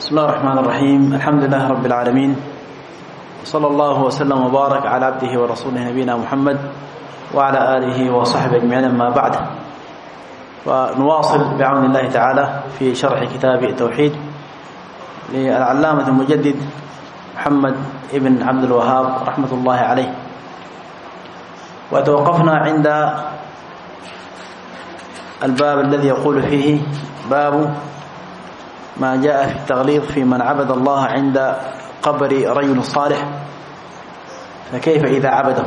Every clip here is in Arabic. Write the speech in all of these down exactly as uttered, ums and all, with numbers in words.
بسم الله الرحمن الرحيم. الحمد لله رب العالمين، صلى الله وسلم وبارك على عبده ورسوله نبينا محمد وعلى آله وصحبه أجمعين. أما بعد، ونواصل بعون الله تعالى في شرح كتاب التوحيد للعلامة المجدد محمد ابن عبد الوهاب رحمة الله عليه. وتوقفنا عند الباب الذي يقول فيه باب ما جاء في التغليظ في من عبد الله عند قبر رجل صالح، فكيف إذا عبده.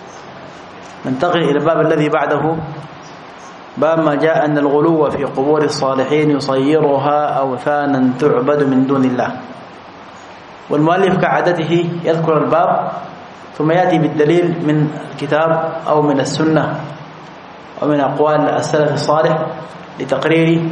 ننتقل إلى الباب الذي بعده، باب ما جاء أن الغلو في قبور الصالحين يصيرها أوثانا تعبد من دون الله. والمؤلف كعادته يذكر الباب ثم يأتي بالدليل من الكتاب أو من السنة أو من أقوال السلف الصالح لتقرير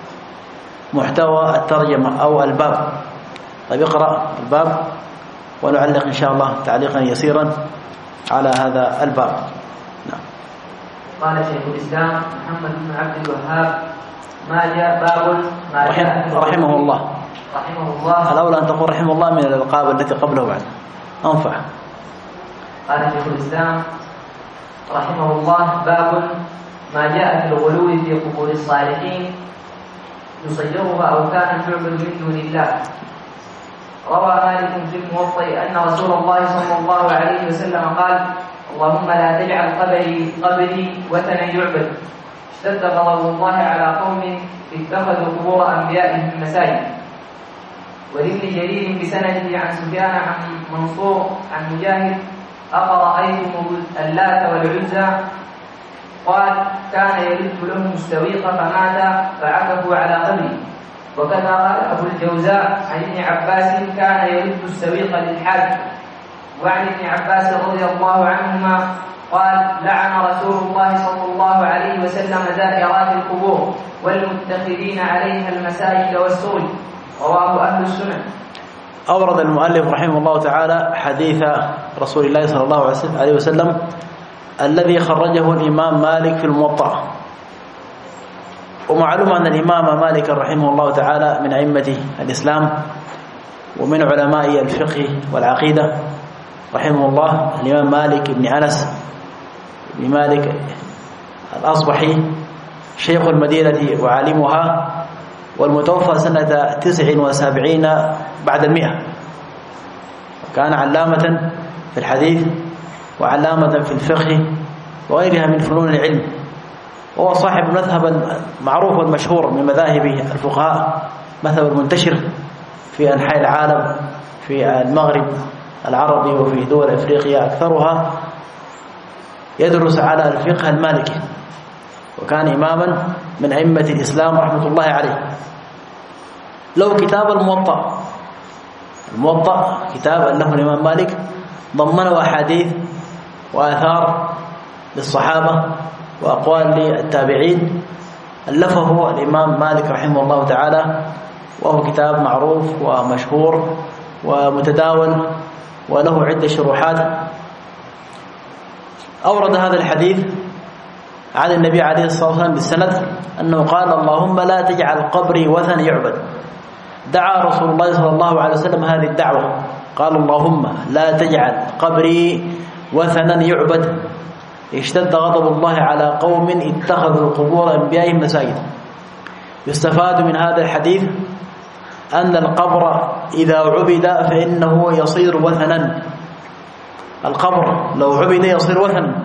محتوى الترجمة أو الباب. طيب اقرأ الباب ونعلق إن شاء الله تعليقا يسيرا على هذا الباب. نعم. قال شيخ الإسلام محمد بن عبد الوهاب: ما جاء باب ما جاء رحمه الله. رحمه الله. الأولى أن تقول رحمه الله من الألقاب التي قبله بعد أنفع. قال شيخ الإسلام رحمه الله: باب ما جاء في الغلو في قبور الصالحين يصيرها أوثانا تعبد من دون الله. روى مالك في الموطأ أن رسول الله صلى الله عليه وسلم قال: اللهم لا تجعل قبري قبري وثنا يعبد. اشتد غضب الله على قوم اتخذوا قبور أنبيائهم مساجد. ولابن جرير بسنده عن سفيان عن منصور عن مجاهد: أفرأيتم اللات والعزى؟ قال: كان يلد لهم السويق فمات فعكفوا على قبري. وكذا قال أبو الجوزاء عن ابن عباس: كان يلد السويق للحاج. وعن ابن عباس رضي الله عنهما قال: لعن رسول الله صلى الله عليه وسلم زائرات القبور والمتخذين عليها المساجد والسرج. رواه أهل السنن. أورد المؤلف رحمه الله تعالى حديث رسول الله صلى الله عليه وسلم الذي خرجه الإمام مالك في الموطأ. ومعلوم أن الإمام مالك رحمه الله تعالى من أئمة الإسلام ومن علماء الفقه والعقيدة رحمه الله، الإمام مالك بن أنس بن مالك الأصبحي شيخ المدينة وعالمها، والمتوفى سنة تسع وسبعين بعد المئة. وكان علامة في الحديث وعلامة في الفقه وغيرها من فنون العلم، وهو صاحب مذهب معروف والمشهور من مذاهب الفقهاء، مذهب المنتشر في أنحاء العالم، في المغرب العربي وفي دول أفريقيا أكثرها يدرس على الفقه المالكي، وكان إماما من أئمة الإسلام رحمة الله عليه. له كتاب الموطأ. الموطأ كتاب له الإمام مالك ضمنه أحاديث وآثار للصحابة وأقوال للتابعين، ألفه الإمام مالك رحمه الله تعالى، وهو كتاب معروف ومشهور ومتداول وله عدة شروحات. أورد هذا الحديث عن النبي عليه الصلاة والسلام بالسند أنه قال: اللهم لا تجعل قبري وثنا يعبد. دعا رسول الله صلى الله عليه وسلم هذه الدعوة، قال: اللهم لا تجعل قبري وثنا يعبد. اشتد غضب الله على قوم اتخذوا قبور أنبيائهم مساجد. يستفاد من هذا الحديث أن القبر إذا عبد فإنه يصير وثنا. القبر لو عبد يصير وثنا،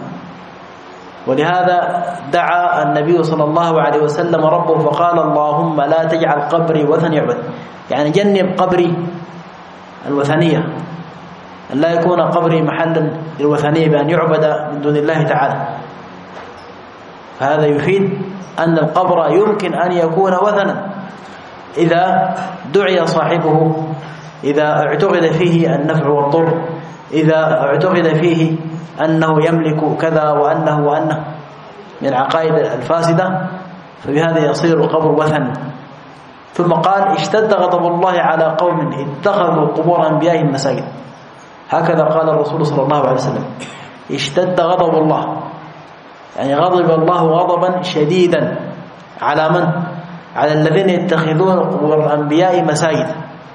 ولهذا دعا النبي صلى الله عليه وسلم ربه فقال: اللهم لا تجعل قبري وثن يعبد، يعني جنب قبري الوثنية، أن لا يكون قبري محلا للوثنية بأن يعبد من دون الله تعالى. فهذا يفيد أن القبر يمكن أن يكون وثنا إذا دعي صاحبه، إذا اعتقد فيه النفع والضر، إذا اعتقد فيه أنه يملك كذا وأنه وأنه من العقائد الفاسدة، فبهذا يصير القبر وثن. ثم قال: اشتد غضب الله على قوم اتخذوا قبور أنبيائهم مساجد. هكذا قال الرسول صلى الله عليه وسلم: اشتد غضب الله، يعني غضب الله غضبا شديدا على من؟ على الذين يتخذون قبور الأنبياء مساجد.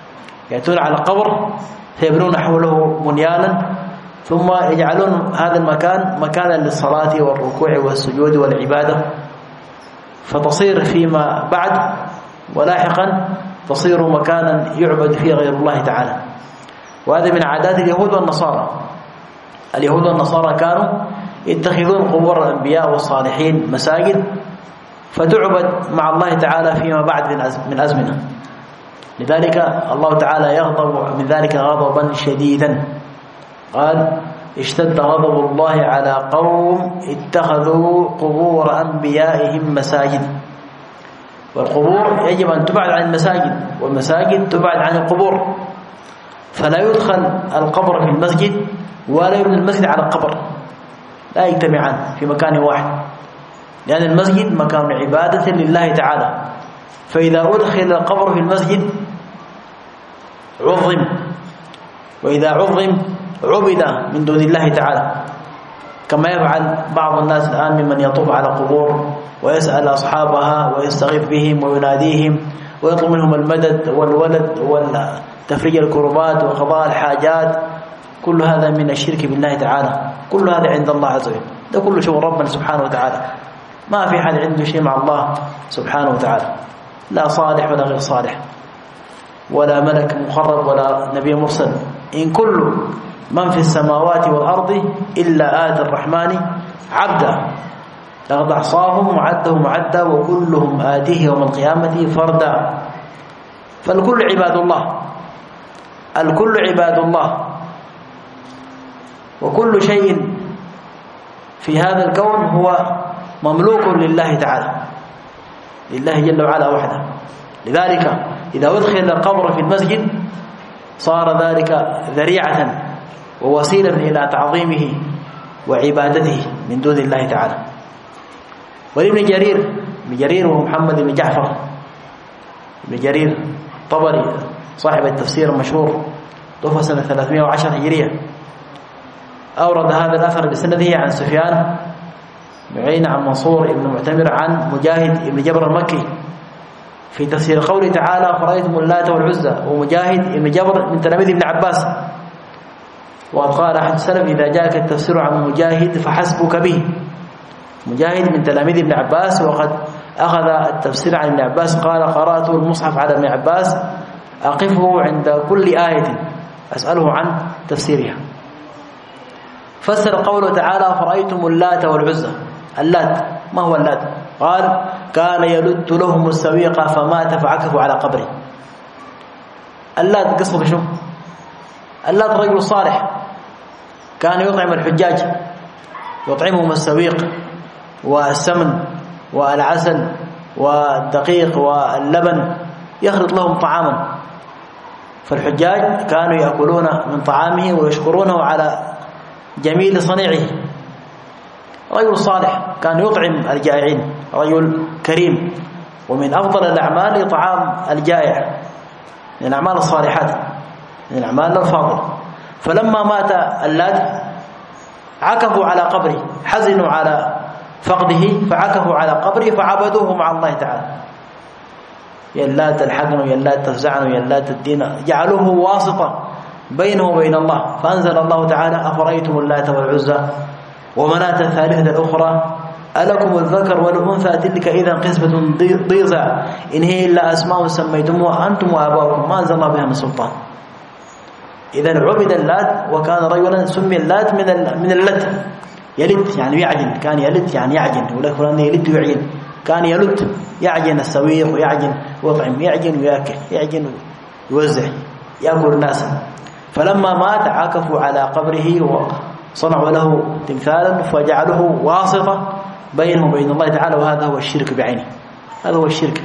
يأتون على قبر فيبنون حوله بنيانا ثم يجعلون هذا المكان مكانا للصلاة والركوع والسجود والعبادة، فتصير فيما بعد ولاحقا تصير مكانا يعبد فيه غير الله تعالى. وهذا من عادات اليهود والنصارى. اليهود والنصارى كانوا يتخذون قبور الأنبياء والصالحين مساجد فتعبد مع الله تعالى فيما بعد من أزمنة. لذلك الله تعالى يغضب من ذلك غضبا شديدا، قال اشتد غضب الله على قوم اتخذوا قبور أنبيائهم مساجد. والقبور يجب أن تبعد عن المساجد، والمساجد تبعد عن القبور، فلا يدخل القبر في المسجد ولا يبنى المسجد على القبر، لا يجتمعان في مكان واحد، لأن المسجد مكان عبادة لله تعالى، فإذا أدخل القبر في المسجد عظم، وإذا عظم عبد من دون الله تعالى، كما يفعل بعض الناس الآن ممن يطوف على قبور ويسأل أصحابها ويستغيث بهم ويناديهم ويطلب منهم المدد والولد وتفريج الكربات وقضاء الحاجات. كل هذا من الشرك بالله تعالى، كل هذا عند الله عز وجل، ده كله شغل ربنا سبحانه وتعالى. ما في حد عنده شيء مع الله سبحانه وتعالى، لا صالح ولا غير صالح، ولا ملك مقرب ولا نبي مرسل. إن كل من في السماوات والأرض إلا آتي الرحمن عبدا، لقد أحصاهم وعدهم عدا وكلهم آتيه يوم القيامة فردا. فالكل عباد الله، الكل عباد الله، وكل شيء في هذا الكون هو مملوك لله تعالى، لله جل وعلا وحده. لذلك إذا أدخل القبر في المسجد صار ذلك ذريعة ووسيلة إلى تعظيمه وعبادته من دون الله تعالى. ولابن جرير، ابن جرير ومحمد بن جعفر ابن جرير طبري صاحب التفسير المشهور، توفى سنة ثلاثمائة وعشرة هجرية، أورد هذا الأثر بسنده عن سفيان بن عيينة عن منصور بن معتمر عن مجاهد بن جبر المكي في تفسير قوله تعالى فرأيتم اللات والعزى، ومجاهد بن جبر من تلاميذ ابن عباس. وقال أحد السلف إذا جاءك التفسير عن مجاهد فحسبك به. مجاهد من تلاميذ ابن عباس، وقد أخذ التفسير عن ابن عباس قال قرأت المصحف على ابن عباس أقفه عند كل آية أسأله عن تفسيرها. فسر قوله تعالى فرأيتم اللات والعزى. اللات ما هو اللات؟ قال كان يلد لهم السويق فمات فعكفوا على قبره. اللات قصة شو؟ اللات رجل صالح كان يطعم الحجاج، يطعمهم السويق والسمن والعسل والدقيق واللبن، يخلط لهم طعاما، فالحجاج كانوا يأكلون من طعامه ويشكرونه على جميل صنيعه. رجل صالح كان يطعم الجائعين، رجل كريم، ومن أفضل الأعمال إطعام الجائع، من الأعمال الصالحات، من الأعمال الفاضلة. فلما مات اللات عكفوا على قبره، حزنوا على فقده فعكفوا على قبره فعبدوه مع الله تعالى. يا اللات الحقن ويا اللات تفزعن ويا اللات الدين، جعلوه واسطة بينه وبين الله. فأنزل الله تعالى أفرأيتم اللات والعزى ومناة الثالثة الأخرى ألكم الذكر والأنثى تلك إذا قسمة ضيزى إن هي إلا أسماء سميتموها أنتم وآباؤكم ما أنزل الله بها من سلطان. إذا عبد اللات، وكان رجلا سمي اللات من من اللت، يلد يعني يعجن، كان يلد يعني يعجن، ولا فلان يلد ويعجن، كان يلد يعجن السويق ويعجن ويطعم، يعجن وياكل، يعجن ويوزع، يأكل الناس. فلما مات عكفوا على قبره وصنعوا له تمثالا فجعلوه واسطة بينه وبين الله تعالى، وهذا هو الشرك بعينه، هذا هو الشرك.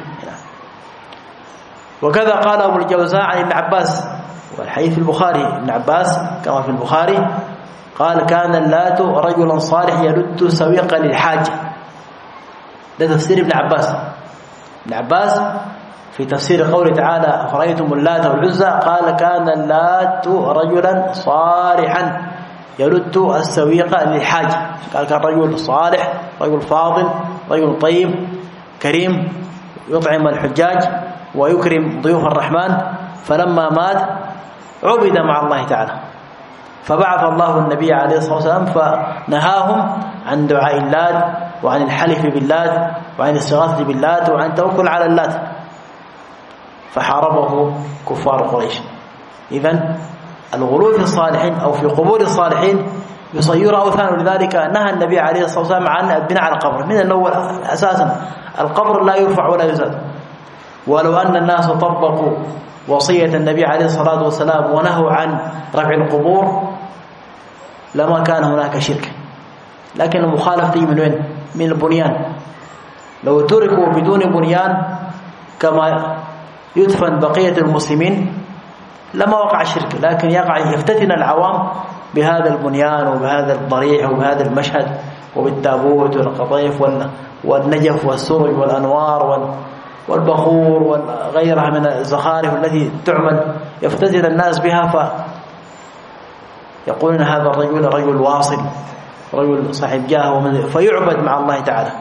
وكذا قال أبو الجوزاء عن ابن عباس، والحديث في البخاري، ابن عباس كما في البخاري قال كان اللات رجلا صالح يلد سويقا للحاج. ده تفسير ابن عباس. ابن عباس في تفسير قوله تعالى أفرأيتم اللات والعزى قال كان اللات رجلا صالحا يلد السويق للحاج، قال كان رجل صالح، رجل فاضل، رجل طيب كريم، يطعم الحجاج ويكرم ضيوف الرحمن، فلما مات عبد مع الله تعالى، فبعث الله النبي عليه الصلاة والسلام فنهاهم عن دعاء اللات وعن الحلف باللات وعن الاستغاثة باللات وعن التوكل على اللات، فحاربه كفار قريش. إذن الغلو في الصالحين أو في قبور الصالحين يصير أوثان، ولذلك نهى النبي عليه الصلاة والسلام عن البناء على القبر من الأول أساسا. القبر لا يرفع ولا يزاد، ولو أن الناس طبقوا وصية النبي عليه الصلاة والسلام ونهوا عن رفع القبور لما كان هناك شرك. لكن المخالفة تيجي من وين؟ من البنيان. لو تركوا بدون بنيان كما يدفن بقية المسلمين لما وقع الشرك، لكن يقع يفتتن العوام بهذا البنيان وبهذا الضريح وبهذا المشهد وبالتابوت والقطيف والنجف والسرج والأنوار والبخور وغيرها من الزخارف التي تعمل يفتتن الناس بها، فيقولون هذا الرجل رجل واصل، رجل صاحب جاه، فيعبد مع الله تعالى.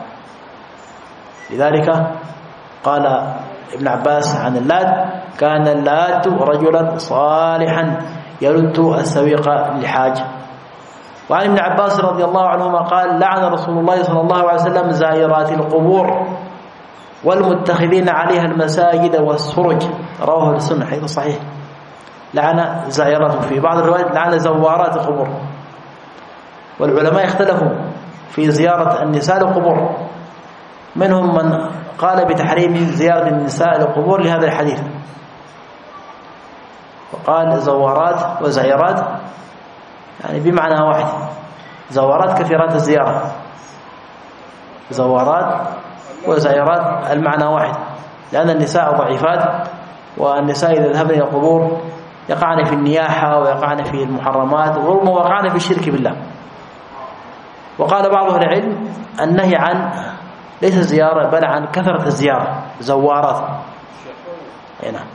لذلك قال ابن عباس عن اللات: كان اللات رجلا صالحا يلت السويق للحاج. وعن ابن عباس رضي الله عنهما قال: لعن رسول الله صلى الله عليه وسلم زائرات القبور والمتخذين عليها المساجد والسرج. رواه السنة حديث صحيح. لعن زائرات، في بعض الروايات لعن زوارات القبور. والعلماء اختلفوا في زيارة النساء للقبور، منهم من قال بتحريم زيارة النساء للقبور لهذا الحديث، وقال زوارات وزائرات يعني بمعنى واحد، زوارات كثيرات الزيارة، زوارات وزائرات المعنى واحد، لأن النساء ضعيفات، والنساء إذا ذهبن إلى القبور يقعن في النياحة ويقعن في المحرمات وربما وقعن في الشرك بالله. وقال بعض أهل العلم النهي عن ليس الزيارة بل عن كثرة الزيارة، زوارات. أي نعم.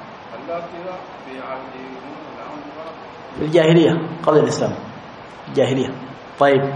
في الجاهلية قبل الإسلام، الجاهلية. طيب،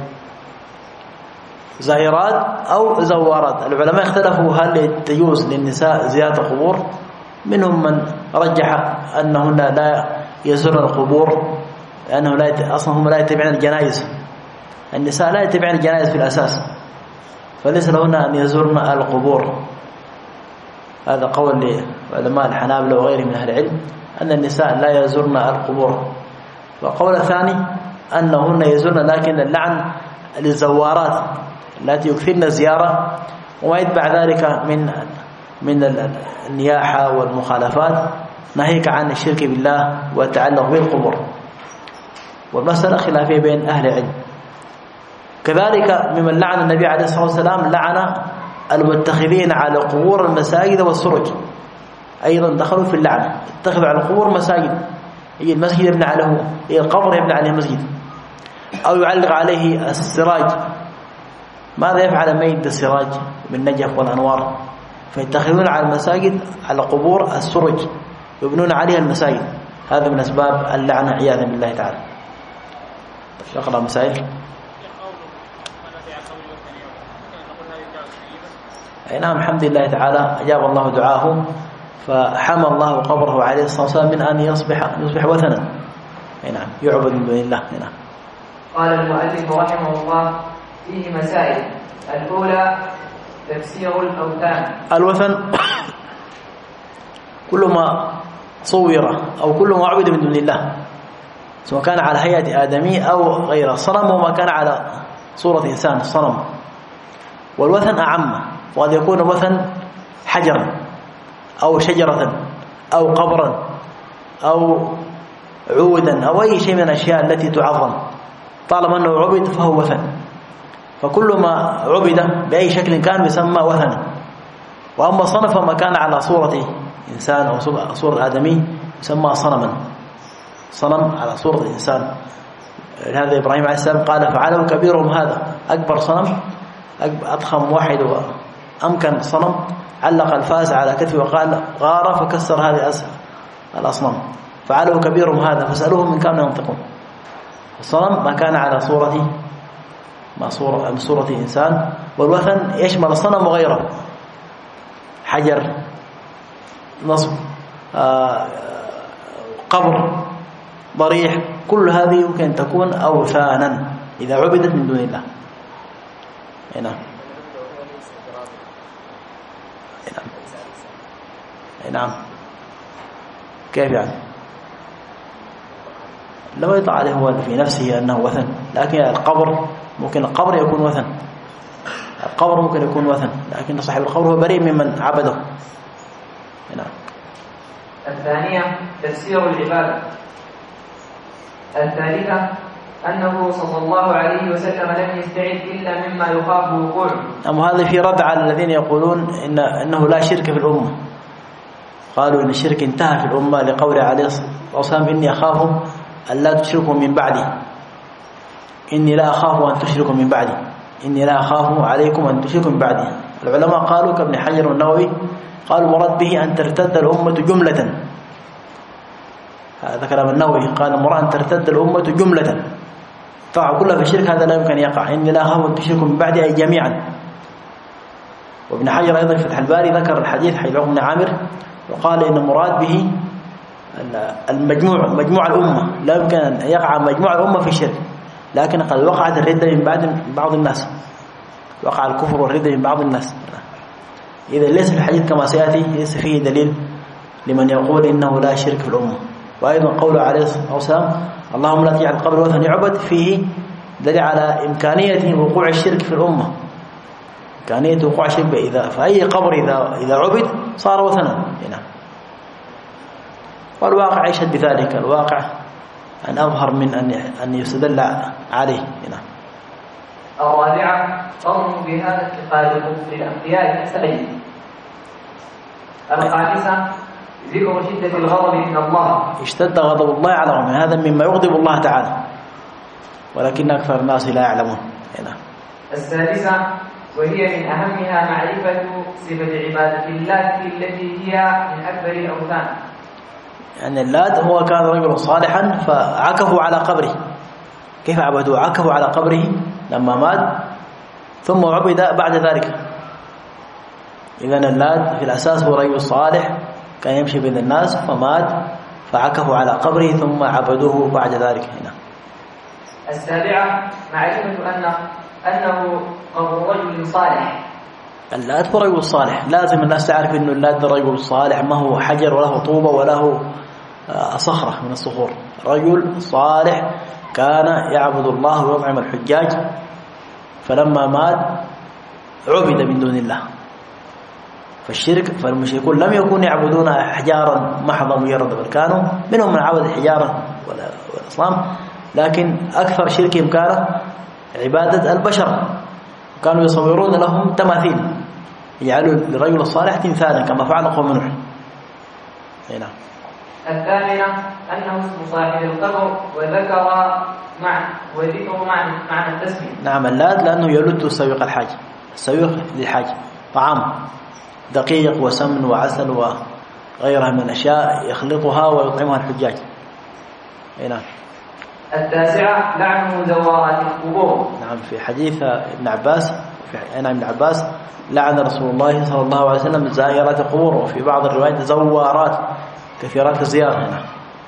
زائرات أو زوارات، العلماء اختلفوا هل تجوز للنساء زيارة القبور. منهم من رجح أنهن لا يزورن القبور لأنه لا أصلا هم لا يتبعن الجنائز، النساء لا يتبعن الجنائز في الأساس، فليس لهن أن يزورن القبور. هذا قول لعلماء الحنابلة وغيرهم من أهل العلم أن النساء لا يزورن القبور. وقول الثاني أنهن يزورن، لكن اللعن للزوارات التي يكثرن الزيارة وما يتبع ذلك من من النياحة والمخالفات، ناهيك عن الشرك بالله والتعلق بالقبور. والمسألة خلافية بين أهل العلم. كذلك ممن لعن النبي عليه الصلاة والسلام لعن المتخذين على قبور المساجد والسرج، أيضا دخلوا في اللعنة، اتخذوا على القبور مساجد، هي المسجد يبنى عليه، هي القبر يبنى عليه مسجد، أو يعلق عليه السراج. ماذا يفعل ميت السراج بالنجف والأنوار؟ فيتخذون على المساجد على قبور السرج، يبنون عليها المساجد. هذا من أسباب اللعنة عياذا بالله تعالى. اقرأ مسائل. أي نعم، الحمد لله تعالى أجاب الله دعاه، فحمى الله قبره عليه الصلاة والسلام من أن يصبح يصبح وثنا. أي نعم، يعبد من دون الله. أي نعم. قال المؤلف رحمه الله: فيه مسائل. الأولى تفسير الأوثان. الوثن كل ما صور أو كل ما عبد من دون الله، سواء كان على هيئة آدمي أو غيره. صنم وما كان على صورة إنسان صنم. والوثن أعم، وقد يكون وثن حجرا أو شجرة أو قبرا أو عودا أو أي شيء من الأشياء التي تعظم، طالما أنه عبد فهو وثن. فكل ما عبد بأي شكل كان يسمى وثنا. وأما صنف ما كان على صورة إنسان أو صورة آدمي يسمى صنما، صنم على صورة إنسان. هذا إبراهيم عليه السلام قال: فعله كبيرهم هذا، أكبر صنم، أضخم واحد وأمكن صنم، علق الفاس على كتفه وقال: غار فكسر هذه الأصنام، فعله كبيرهم هذا فسألوهم من كانوا ينطقون. الصنم ما كان على صورة ما صورة صورة إنسان. والوثن يشمل الصنم وغيره، حجر، نصب، آه قبر، ضريح، كل هذه يمكن أن تكون أوثانا إذا عبدت من دون الله. نعم نعم. كيف يعني؟ لو يطلع عليه هو في نفسه أنه وثن، لكن القبر ممكن القبر يكون وثن، القبر ممكن يكون وثن، لكن صاحب القبر هو بريء ممن عبده. نعم. الثانية تفسير العبادة. الثالثة أنه صلى الله عليه وسلم لم يستعد إلا مما يخاف وقوعه. أما هذا في رد على الذين يقولون إن أنه لا شرك في الأمة، قالوا إن الشرك انتهى في الأمة لقول عليه الصلاة والسلام إني أخاف أن لا تشركوا من بعدي، إني لا أخاف أن تشركوا من بعدي، إني لا أخاف عليكم أن تشركوا من بعدي. العلماء قالوا كابن حجر والنووي قالوا مراد به أن ترتد الأمة جملة، هذا كلام النووي، قال مراد أن ترتد الأمة جملة تقع كلها في الشرك، هذا لا يمكن أن يقع، إني لا أخاف أن تشركوا من بعدي أي جميعا. وابن حجر أيضا في فتح الباري ذكر الحديث حديث عقبة بن عامر وقال إن مراد به المجموع مجموع الأمة، لا يمكن أن يقع مجموع الأمة في الشرك، لكن قد وقعت الردة من بعد بعض الناس، وقع الكفر والردة من بعض الناس. إذا ليس الحديث كما سيأتي ليس فيه دليل لمن يقول إنه لا شرك في الأمة. وأيضا قوله عليه الصلاة والسلام اللهم لا تجعل القبر وثن يعبد، فيه دليل على إمكانية وقوع الشرك في الأمة، إمكانية وقوع الشرك إذا فأي قبر إذا إذا عبد صار وثنا. هنا والواقع يشهد بذلك، الواقع أن أظهر من أن أن يستدل عليه. هنا الرابعة قوم بهذا اتخاذ كفر الأنبياء سبيل. الخامسة ذكر شدة الغضب من الله، اشتد غضب الله على قوم، هذا مما يغضب الله تعالى ولكن أكثر الناس لا يعلمون. هنا السادسة وهي من أهمها معرفة صفة عبادة الله التي هي من أكبر الأوثان. يعني اللات هو كان رجلا صالحا فعكفوا على قبره، كيف عبدوا؟ عكفوا على قبره لما مات ثم عبد بعد ذلك. إذن اللات في الأساس هو رجل صالح كان يمشي بين الناس فمات فعكفوا على قبره ثم عبدوه بعد ذلك. هنا السابعة معرفة أن أنه قبر رجل صالح. اللات هو رجل صالح، لازم الناس تعرف أنه اللات رجل صالح، ما هو حجر وله طوبة وله صخرة من الصخور، رجل صالح كان يعبد الله ويطعم الحجاج، فلما مات عبد من دون الله. فالشرك فالمشركون لم يكونوا يعبدون أحجارا محضا مجردا، بل كانوا منهم من عبد الحجارة والأصنام، لكن أكثر شركهم كان عبادة البشر، كانوا يصورون لهم تماثيل، يجعلوا للرجل الصالح تمثالا كما فعل قوم نوح. نعم. الثامنة أنه اسم صاحب القبر وذكر مع وذكر معنى معنى التسمية. نعم اللات لأنه يلد سويق الحاج، السويق للحاج طعام دقيق وسمن وعسل وغيرها من الأشياء يخلطها ويطعمها الحجاج. نعم. التاسعة لعنه زوارات القبور. نعم في حديث ابن عباس في نعم ابن عباس لعن رسول الله صلى الله عليه وسلم زائرات القبور، وفي بعض الروايات زوارات كثيرات الزيارة. هنا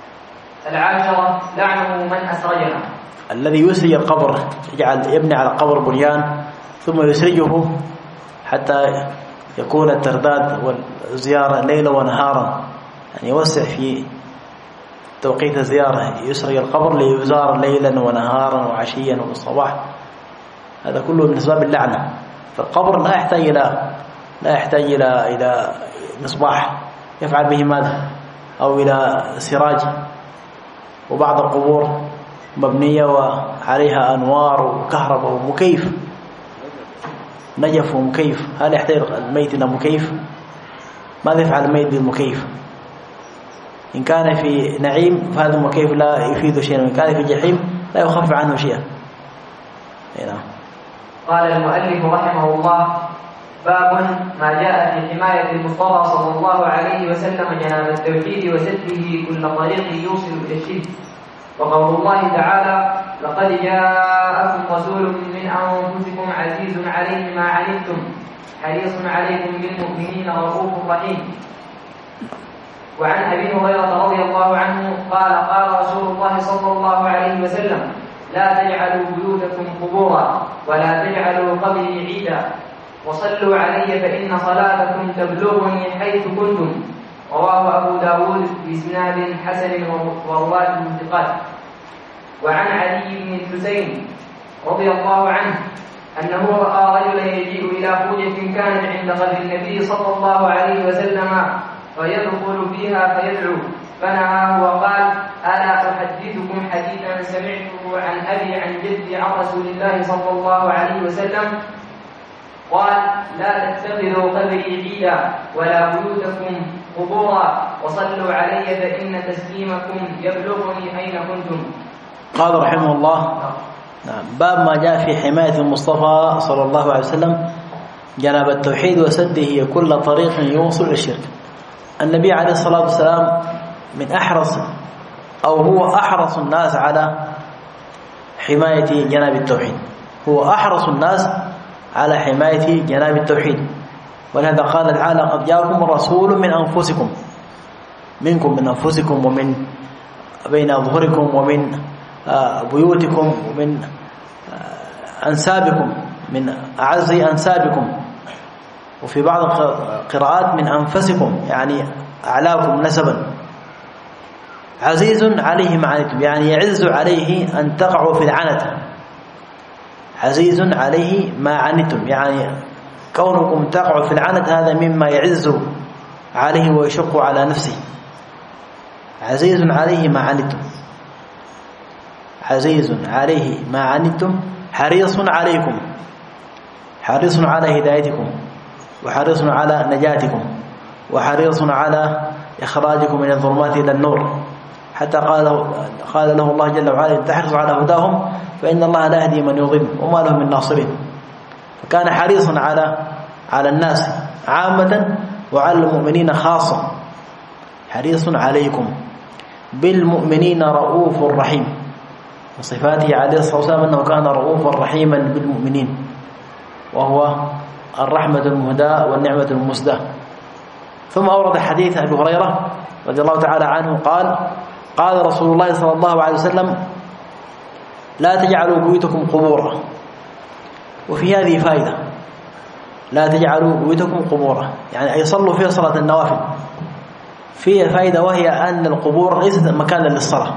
العاشرة لعنه من أسرجها، الذي يسرج القبر، يجعل يبني على القبر بنيان ثم يسرجه حتى يكون الترداد والزيارة ليلا ونهارا، يعني يوسع في توقيت الزيارة، يسرج القبر ليزار ليلا ونهارا وعشيا والصباح، هذا كله من أسباب اللعنة. فالقبر لا يحتاج إلى لا يحتاج إلى إلى مصباح يفعل به ماذا، أو إلى سراج، وبعض القبور مبنية وعليها أنوار وكهرباء ومكيف، نجف ومكيف، هل يحتاج الميت إلى مكيف؟ ماذا يفعل الميت بالمكيف؟ إن كان في نعيم فهذا المكيف لا يفيد شيئا، وإن كان في جحيم لا يخفف عنه شيئا. نعم. قال المؤلف رحمه الله باب ما جاء في حماية المصطفى صلى الله عليه وسلم جناب التوحيد وسده كل طريق يوصل إلى الشرك. وقول الله تعالى لقد جاءكم رسول من أنفسكم عزيز عليه ما عنتم حريص عليكم بالمؤمنين رؤوف رحيم. وعن أبي هريرة رضي الله عنه قال قال رسول الله صلى الله عليه وسلم لا تجعلوا بيوتكم قبورا ولا تجعلوا قبري عيدا وصلوا علي فإن صلاتكم تبلغني حيث كنتم. رواه أبو داود بإسناد حسن ورواته ثقات. وعن علي بن الحسين رضي الله عنه أنه رأى رجلا يجيء إلى حجة كانت عند قبر النبي صلى الله عليه وسلم فيدخل فيها فيدعو فنهاه وقال ألا أحدثكم حديثا سمعته عن أبي عن جدي عن رسول الله صلى الله عليه وسلم قال لا تتخذوا قبري عيدا ولا بيوتكم قبورا وصلوا علي فإن تسليمكم يبلغني أين كنتم. قال رحمه الله نعم باب ما جاء في حماية المصطفى صلى الله عليه وسلم جناب التوحيد وسده كل طريق يوصل إلى الشرك. النبي عليه الصلاة والسلام من أحرص أو هو أحرص الناس على حماية جناب التوحيد، هو أحرص الناس على حماية جناب التوحيد. ولهذا قال تعالى قد جاءكم رسول من أنفسكم منكم من أنفسكم ومن بين أظهركم ومن بيوتكم ومن أنسابكم من أعز أنسابكم، وفي بعض القراءات من أنفسكم يعني أعلاكم نسبا. عزيز عليه ما عنتم يعني يعز عليه أن تقعوا في العنت، عزيز عليه ما عنتم يعني كونكم تقعوا في العنت هذا مما يعز عليه ويشق على نفسه. عزيز عليه ما عنتم، عزيز عليه ما عنتم حريص عليكم، حريص على هدايتكم وحريص على نجاتكم وحريص على إخراجكم من الظلمات إلى النور، حتى قال قال له الله جل وعلا تحرص على هداهم فإن الله لا يهدي من يضل وما له من ناصرين. فكان حريصا على على الناس عامة وعلى المؤمنين خاصة. حريص عليكم بالمؤمنين رؤوف رحيم، وصفاته عليه الصلاة والسلام أنه كان رؤوفا رحيما بالمؤمنين، وهو الرحمة المهداة والنعمة المسداة. ثم أورد حديث أبي هريرة رضي الله تعالى عنه قال قال رسول الله صلى الله عليه وسلم لا تجعلوا بيوتكم قبورا. وفي هذه فائدة، لا تجعلوا بيوتكم قبورا يعني أي صلوا فيها صلاة النوافل. فيها فائدة وهي أن القبور ليست مكانا للصلاة،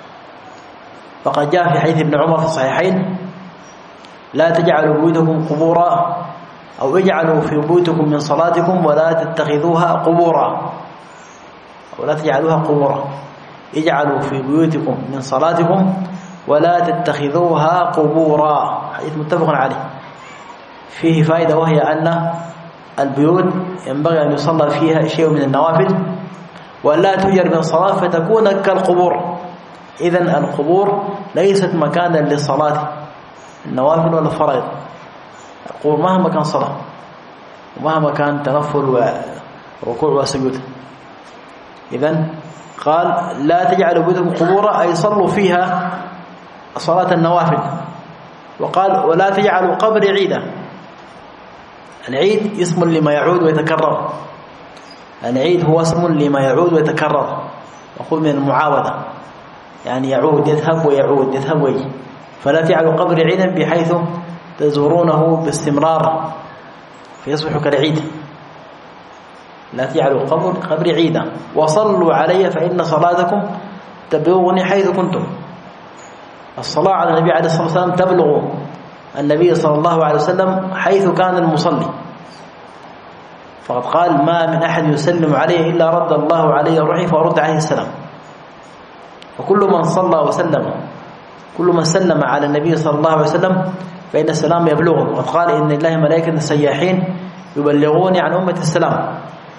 فقد جاء في حديث ابن عمر في الصحيحين لا تجعلوا بيوتكم قبورا أو اجعلوا في بيوتكم من صلاتكم ولا تتخذوها قبورا، أو لا تجعلوها قبورا، اجعلوا في بيوتكم من صلاتكم ولا تتخذوها قبورا. حديث متفق عليه. فيه فائدة وهي أن البيوت ينبغي أن يصلى فيها شيء من النوافل ولا تجر من الصلاة فتكون كالقبور. إذن القبور ليست مكانا للصلاة النوافل ولا الفرائض. القبور مهما كان صلاة ومهما كان تنفل وركوع وسجود. إذن قال لا تجعلوا بيوتكم قبورا أي صلوا فيها صلاة النوافل. وقال ولا تجعلوا قبر عيدا. العيد اسم لما يعود ويتكرر، العيد هو اسم لما يعود ويتكرر، يقول من المعاودة يعني يعود يذهب ويعود يذهب ويجي. فلا تجعلوا قبر عيدا بحيث تزورونه باستمرار فيصبح كالعيد. لا تجعلوا قبر قبر عيدا وصلوا علي فإن صلاتكم تبلغني حيث كنتم. الصلاة على النبي عليه الصلاة والسلام تبلغ النبي صلى الله عليه وسلم حيث كان المصلي، فقد قال ما من أحد يسلم عليه إلا رد الله عليه روحي فأرد عليه السلام. فكل من صلى وسلم كل من سلم على النبي صلى الله عليه وسلم فإن السلام يبلغه. وقد قال إن الله ملائكة سياحين يبلغوني عن أمة السلام.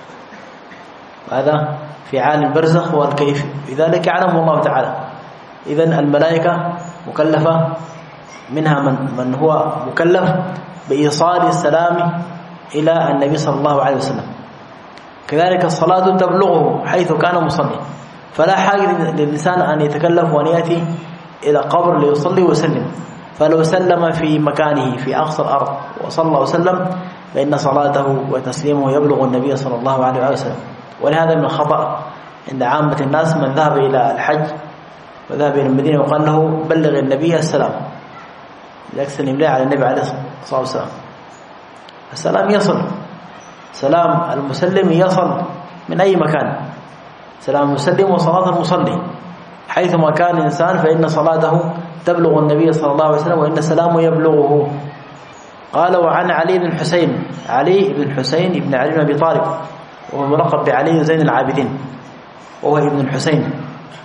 هذا في عالم البرزخ والكيف لذلك يعلمه الله تعالى. إذن الملائكة مكلفة منها من, من هو مكلف بإيصال السلام إلى النبي صلى الله عليه وسلم. كذلك الصلاة تبلغه حيث كان مصلي، فلا حاجة للإنسان أن يتكلف وأن يأتي إلى قبر ليصلي وسلم. فلو سلم في مكانه في أقصى الأرض وصلى وسلم فإن صلاته وتسليمه يبلغ النبي صلى الله عليه وسلم. ولهذا من الخطأ عند عامة الناس من ذهب إلى الحج وذهب إلى المدينة وقال له بلغ النبي السلام، يكسل إملاء على النبي عليه الصلاة والسلام. السلام يصل، سلام المسلم يصل من أي مكان، سلام المسلم وصلاة المصلي حيثما كان الإنسان فإن صلاته تبلغ النبي صلى الله عليه وسلم وإن سلامه يبلغه. قال وعن علي بن الحسين، علي بن الحسين ابن علي بن أبي طالب وهو ملقب بعلي زين العابدين، وهو ابن الحسين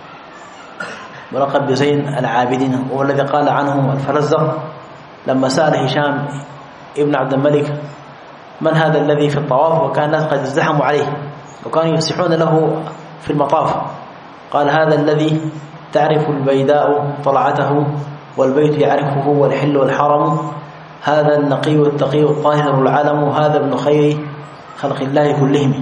ملقب بزين العابدين، وهو الذي قال عنه الفرزدق لما سأل هشام ابن عبد الملك من هذا الذي في الطواف، وكان الناس قد ازدحموا عليه وكانوا يفسحون له في المطاف، قال هذا الذي تعرف البيداء طلعته والبيت يعرفه والحل والحرم، هذا النقي التقي الطاهر العلم، هذا ابن خير خلق الله كلهم.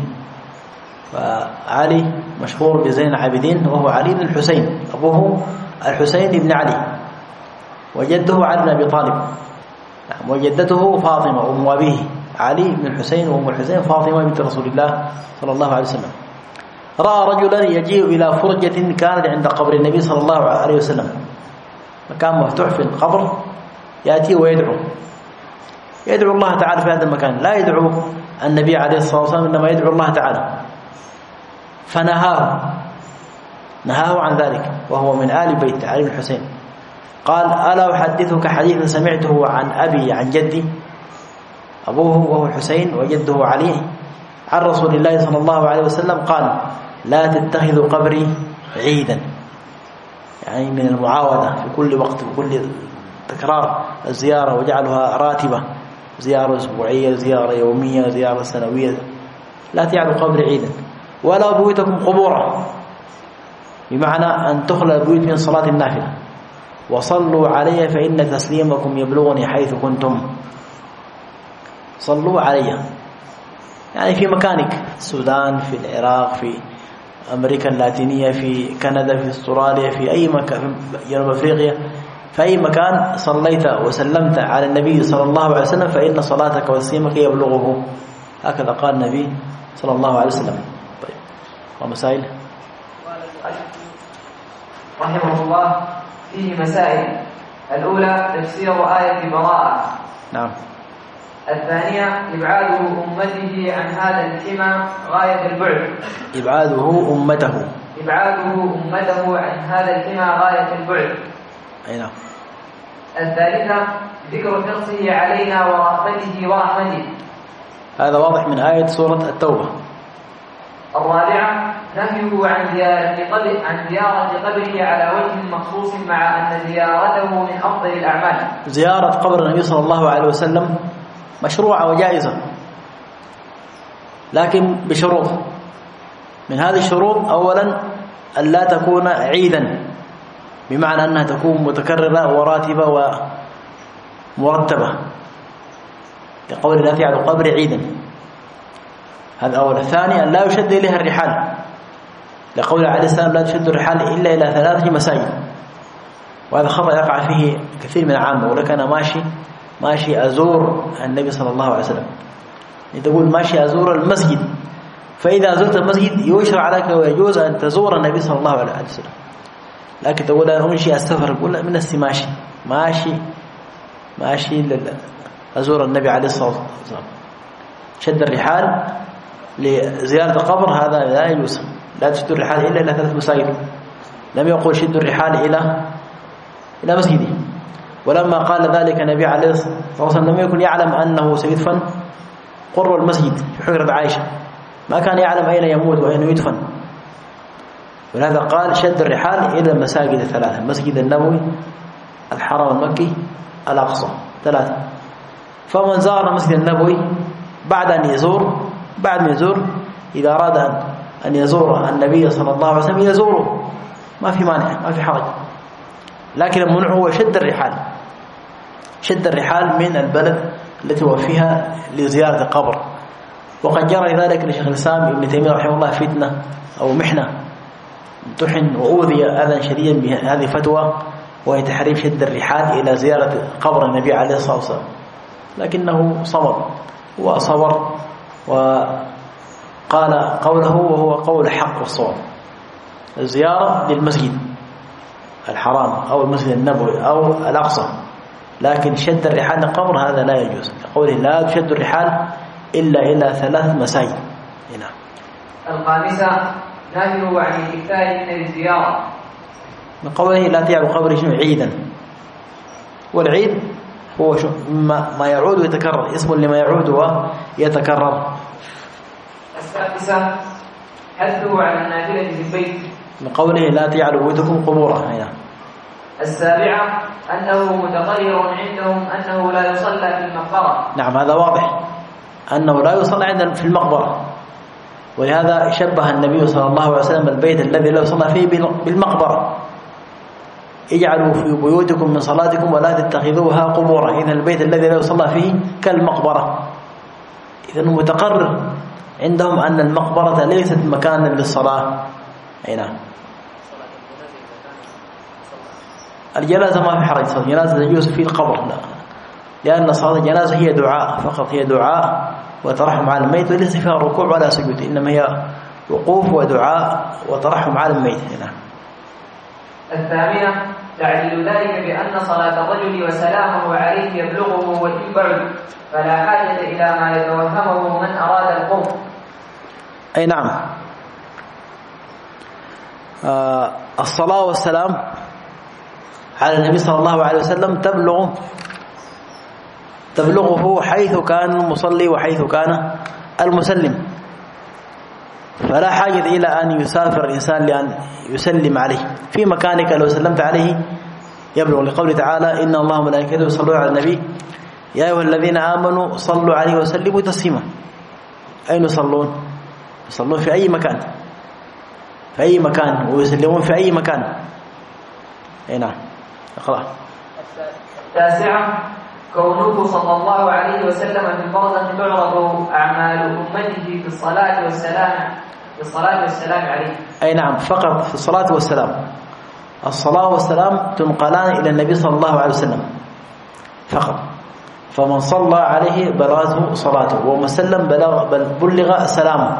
فعلي مشهور بزين العابدين وهو علي بن الحسين، أبوه الحسين بن علي وجده علي بن أبي طالب، وجدته فاطمة أم أبيه، علي بن الحسين وأم الحسين فاطمة بنت رسول الله صلى الله عليه وسلم. رأى رجلا يجيء إلى فرجة كانت عند قبر النبي صلى الله عليه وسلم، مكان مفتوح في القبر، يأتي ويدعو يدعو الله تعالى في هذا المكان، لا يدعو النبي عليه الصلاة والسلام إنما يدعو الله تعالى. فنهاه نهاه عن ذلك وهو من آل بيت علي بن الحسين. قال ألا أحدثك حديثا سمعته عن أبي عن جدي، أبوه وهو الحسين وجده علي، عن رسول الله صلى الله عليه وسلم قال لا تتخذوا قبري عيدا، يعني من المعاودة في كل وقت وكل تكرار الزيارة وجعلها راتبة، زيارة أسبوعية زيارة يومية زيارة سنوية، لا تجعلوا قبري عيدا ولا بيوتكم قبورا، بمعنى أن تخلى البيوت من صلاة النافلة، وصلوا علي فإن تسليمكم يبلغني حيث كنتم. صلوا علي يعني في مكانك، في السودان، في العراق، في أمريكا اللاتينية، في كندا، في استراليا، في أي مكان، في جنوب أفريقيا، في أي مكان صليت وسلمت على النبي صلى الله عليه وسلم فإن صلاتك وتسليمك يبلغه، هكذا قال النبي صلى الله عليه وسلم. طيب ومسائل رحمه الله فيه مسائل. الأولى تفسير آية براءة. نعم. الثانية إبعاده أمته عن هذا الحمى غاية البعد. إبعاده أمته إبعاده أمته عن هذا الحمى غاية البعد. أي نعم. الثالثة ذكر حرصه علينا ورحمته ورحمته، هذا واضح من آية سورة التوبة. الرابعة نهيه عن زيارة قبر عن زيارة قبره على وجه مخصوص، مع أن زيارته من أفضل الأعمال. زيارة قبر النبي صلى الله عليه وسلم مشروعة وجائزة، لكن بشروط. من هذه الشروط أولا أن لا تكون عيدا، بمعنى أنها تكون متكررة وراتبة ومرتبة، لقول لا تجعل قبر عيدا، هذا أولا. الثاني أن لا يشد إليها الرحال، لقول عليه السلام لا تشد الرحال إلا إلى ثلاثة مساجد، وهذا خطأ يقع فيه كثير من العامة. ولك أنا ماشي ماشي أزور النبي صلى الله عليه وسلم، تقول ماشي أزور المسجد، فإذا زرت المسجد يشرع لك ويجوز أن تزور النبي صلى الله عليه وسلم، لكن تقول أنا أمشي السفر، يقول من السماشي ماشي ماشي أزور النبي عليه الصلاة والسلام. شد الرحال لزيارة القبر هذا لا يجوز، لا تشد الرحال إلا إلى ثلاث مساجد، لم يقل شد الرحال إلى إلى مسجده. ولما قال ذلك النبي عليه الصلاة والسلام لم يكن يعلم أنه سيدفن قرب المسجد في حجرة عائشة، ما كان يعلم أين يموت وأين يدفن، ولهذا قال شد الرحال إلى المساجد الثلاثة، المسجد النبوي، الحرم المكي، الأقصى، ثلاثة. فمن زار المسجد النبوي بعد أن يزور بعد ما يزور إذا أراد أن يزور النبي صلى الله عليه وسلم يزوره، ما في مانع، ما في حرج، لكن المنع هو شد الرحال، شد الرحال من البلد التي هو فيها لزيارة القبر. وقد جرى ذلك لشيخ الإسلام ابن تيمية رحمه الله فتنة أو محنة، امتحن وأوذي أذى شديدا بهذه الفتوى، وهي تحريم شد الرحال إلى زيارة قبر النبي عليه الصلاة والسلام، لكنه صبر وصبر وقال قوله وهو قول حق والصواب. الزيارة للمسجد الحرام أو المسجد النبوي أو الأقصى، لكن شد الرحال للقبر هذا لا يجوز، لقوله لا تشد الرحال إلا إلى ثلاث مساجد. هنا الخامسة نهيه عن الإكثار من الزيارة، من قوله لا تجعلوا قبري شنو عيدا، والعيد هو ما يعود ويتكرر، اسم لما يعود ويتكرر. السادسة حثه على النافلة في البيت، من قوله لا تجعلوا بيوتكم قبورا. هنا السابعة أنه متقرر عندهم أنه لا يصلى في المقبرة. نعم هذا واضح أنه لا يصلى عندنا في المقبرة، ولهذا شبه النبي صلى الله عليه وسلم البيت الذي لا يصلى فيه بالمقبرة، اجعلوا في بيوتكم من صلاتكم ولا تتخذوها قبورا. إذن البيت الذي لا يصلى فيه كالمقبرة. إذن متقرر عندهم أن المقبرة ليست مكانا للصلاة. أي نعم. الجنازة ما في حرج، الجنازة يجوز في القبر، لا، لأن صلاة الجنازة هي دعاء فقط، هي دعاء وترحم على الميت، وليس فيها ركوع ولا سجود، إنما هي وقوف ودعاء وترحم على الميت. هنا الثامنة تعديل ذلك بأن صلاة الرجل وسلامه عليه يبلغه وإن بعد، فلا حاجة إلى ما يتوهمه من أراد القرب. أي نعم. آه الصلاة والسلام على النبي صلى الله عليه وسلم تبلغ تبلغه حيث كان المصلي وحيث كان المسلم، فلا حاجة إلى أن يسافر الإنسان لأن يسلم عليه، في مكانك لو سلمت عليه يبلغ، لقوله تعالى إن الله وملائكته يصلون على النبي يا أيها الذين آمنوا صلوا عليه وسلموا تسليما. أين يصلون؟ يصلون في أي مكان، في أي مكان، ويسلمون في أي مكان. أي نعم. اقرأ. التاسعة كونه صلى الله عليه وسلم في البرزخ تعرض أعمال أمته في الصلاة والسلام في الصلاة والسلام عليه. أي نعم، فقط في الصلاة والسلام. الصلاة والسلام تنقلان إلى النبي صلى الله عليه وسلم فقط، فمن صلى عليه بلغته صلاته، ومن سلم بلغ بل بلغ سلامه،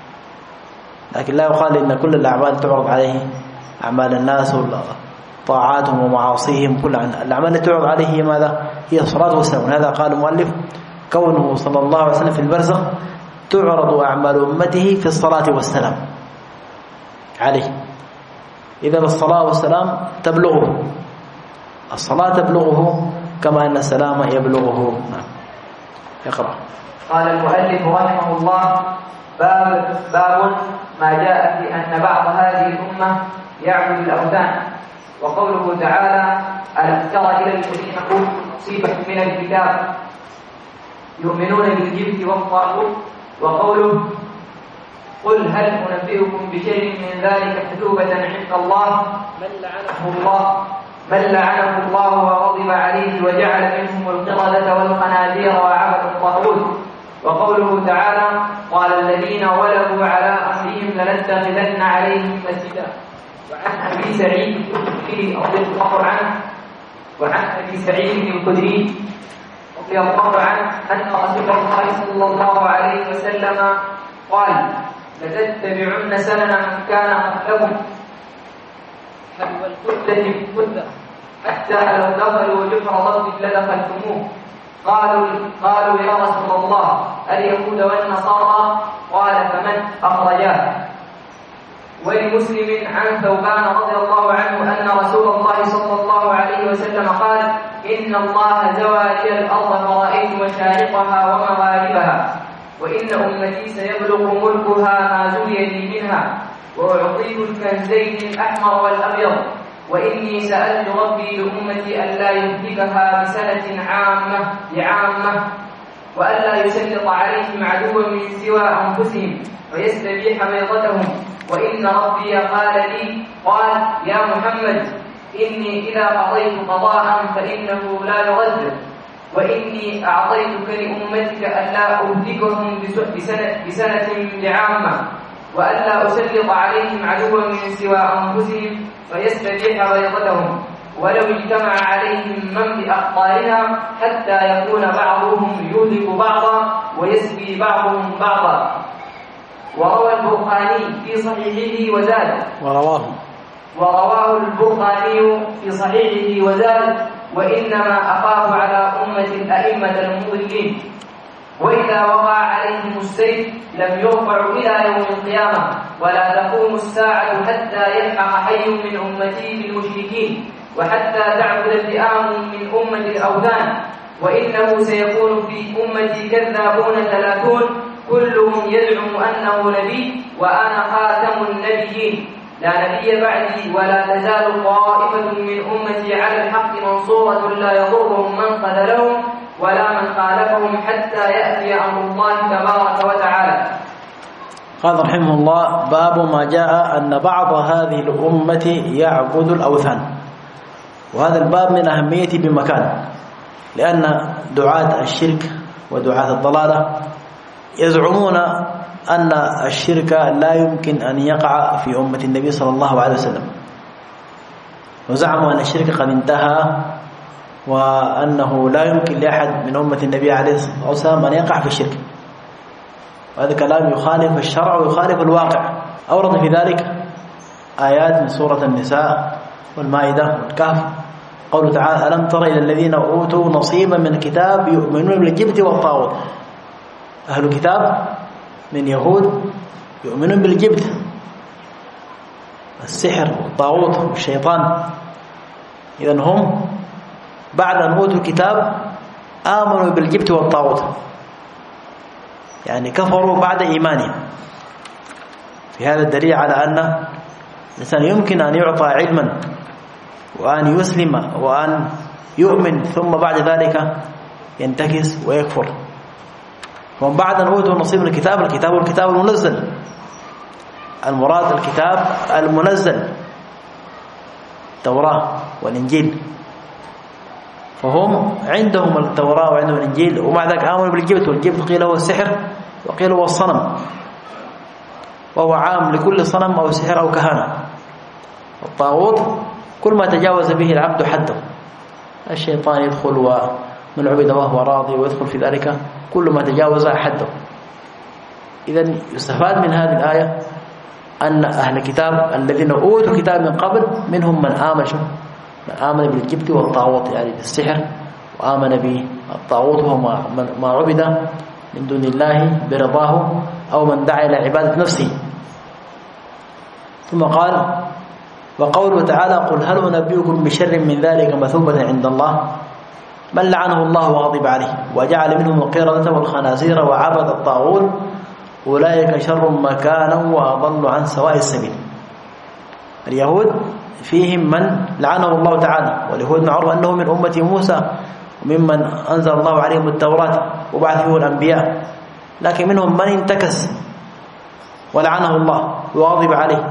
لكن لا يقال إن كل الأعمال تعرض عليه، أعمال الناس طاعاتهم ومعاصيهم، كل الأعمال التي تعرض عليه هي ماذا؟ هي الصلاة والسلام. هذا قال المؤلف كونه صلى الله عليه وسلم في البرزخ تعرض أعمال أمته في الصلاة والسلام عليه. إذا الصلاة والسلام تبلغه، الصلاة تبلغه كما أن السلام يبلغه. اقرأ. قال المؤلف رحمه الله باب باب ما جاء في أن بعض هذه الأمة يعبد الأوثان، وقوله تعالى ألم تر إلى الذين أوتوا نصيبا من الكتاب يؤمنون بالجبت والطاغوت، وقوله قل هل أنبئكم بشر من ذلك مثوبة عند الله من لعنه الله من لعنه الله وغضب عليه وجعل منهم القردة والخنازير وعبدوا الطاغوت، وقوله تعالى قال الذين غلبوا على أمرهم لنتخذن عليهم مسجدا. وعن أبي سعيد الخدري رضي الله عنه وعن أبي سعيد الخدري رضي الله عنه أن رسول الله صلى الله عليه وسلم قال لتتبعن سنن من كان قبلكم حذو الكتلة بالكتلة حتى لو دخلوا جحر ضب لدخلتموه. قالوا قالوا يا رسول الله اليهود والنصارى؟ قال فمن؟ أخرجاه. ولمسلم عن ثوبان رضي الله عنه أن رسول الله صلى الله عليه وسلم قال إن الله زوى لي الأرض فرأيت مشارقها ومغاربها، وإن أمتي سيبلغ ملكها ما زوي لي منها، وأعطيت الكنزين الأحمر والأبيض، وإني سألت ربي لأمتي ألا يهلكها بسنة عامة لعامة، وألا يسلط عليهم عدوا من سوى أنفسهم ويستبيح بيضتهم، وإن ربي قال لي قال يا محمد إني إذا قضيت قضاء فإنه لا يرد، وإني أعطيتك لأمتك ألا أهلكهم بسنة, بسنة لعامة، وألا أسلط عليهم عدوا من سوى أنفسهم فيستبيح بيضتهم، ولو اجتمع عليهم من بأخطارها حتى يكون بعضهم يهلك بعضا ويسبي بعضهم بعضا. وروى البخاري في صحيحه وزاد ورواه ورواه البخاري في صحيحه وزاد وإنما أخاف على أمة الأئمة المضلين وإذا وقع عليهم السيف لم يرفع إلى يوم القيامة ولا تقوم الساعة حتى يلحق حي من أمتي بالمشركين وحتى تعبد الفئام من أمة الأوثان وإنه سيكون في أمتي كذابون ثلاثون كلهم يزعم أنه نبي وأنا خاتم النبيين لا نبي بعدي ولا تزال طائفة من أمتي على الحق منصورة لا يضرهم من خذلهم ولا من خالفهم حتى يأتي أمر الله تبارك وتعالى. قال رحمه الله: باب ما جاء أن بعض هذه الأمة يعبد الأوثان. وهذا الباب من أهميته بمكان، لأن دعاة الشرك ودعاة الضلالة يزعمون أن الشرك لا يمكن أن يقع في أمة النبي صلى الله عليه وسلم، وزعموا أن الشرك قد انتهى وأنه لا يمكن لأحد من أمة النبي عليه الصلاة والسلام أن يقع في الشرك. وهذا كلام يخالف الشرع ويخالف الواقع. أورد في ذلك آيات من سورة النساء والمائدة والكهف، قوله تعالى: ألم تر إلى الذين أوتوا نصيبا من الكتاب يؤمنون بالجبت والطاغوت. أهل الكتاب من يهود يؤمنون بالجبت، السحر والطاغوت والشيطان. إذن هم بعد أن أوتوا الكتاب آمنوا بالجبت والطاغوت، يعني كفروا بعد إيمانهم. في هذا الدليل على أن الإنسان يمكن أن يعطى علما وأن يسلم وأن يؤمن ثم بعد ذلك ينتكس ويكفر. ومن بعد أن أوتوا نصيب من الكتاب، الكتاب والكتاب المنزل، المراد الكتاب المنزل التوراة والإنجيل، فهم عندهم التوراة وعندهم الإنجيل، ومع ذلك آمنوا بالجبت. والجبت قيل هو السحر وقيل هو الصنم، وهو عام لكل صنم أو سحر أو كهانة. الطاغوت كل ما تجاوز به العبد حده، الشيطان يدخل ومن عبد وهو راضي ويدخل في ذلك كل ما تجاوز حده. إذن يستفاد من هذه الآية أن أهل الكتاب الذين أوتوا كتاب من قبل منهم من آمن من آمن بالجبت والطاغوت، يعني بالسحر، وآمن بالطاغوت وهو ما عبد من دون الله برضاه أو من دعا إلى عبادة نفسه. ثم قال: وقوله تعالى: قل هل أنبئكم بشر من ذلك مثوبة عند الله من لعنه الله وغضب عليه وجعل منهم القردة والخنازير وعبد الطاغوت أولئك شر مكانا وأضل عن سواء السبيل. اليهود فيهم من لعنه الله تعالى، واليهود معروف أنه من أمة موسى وممن أنزل الله عليهم التوراة وبعث فيه الأنبياء، لكن منهم من انتكس ولعنه الله وغضب عليه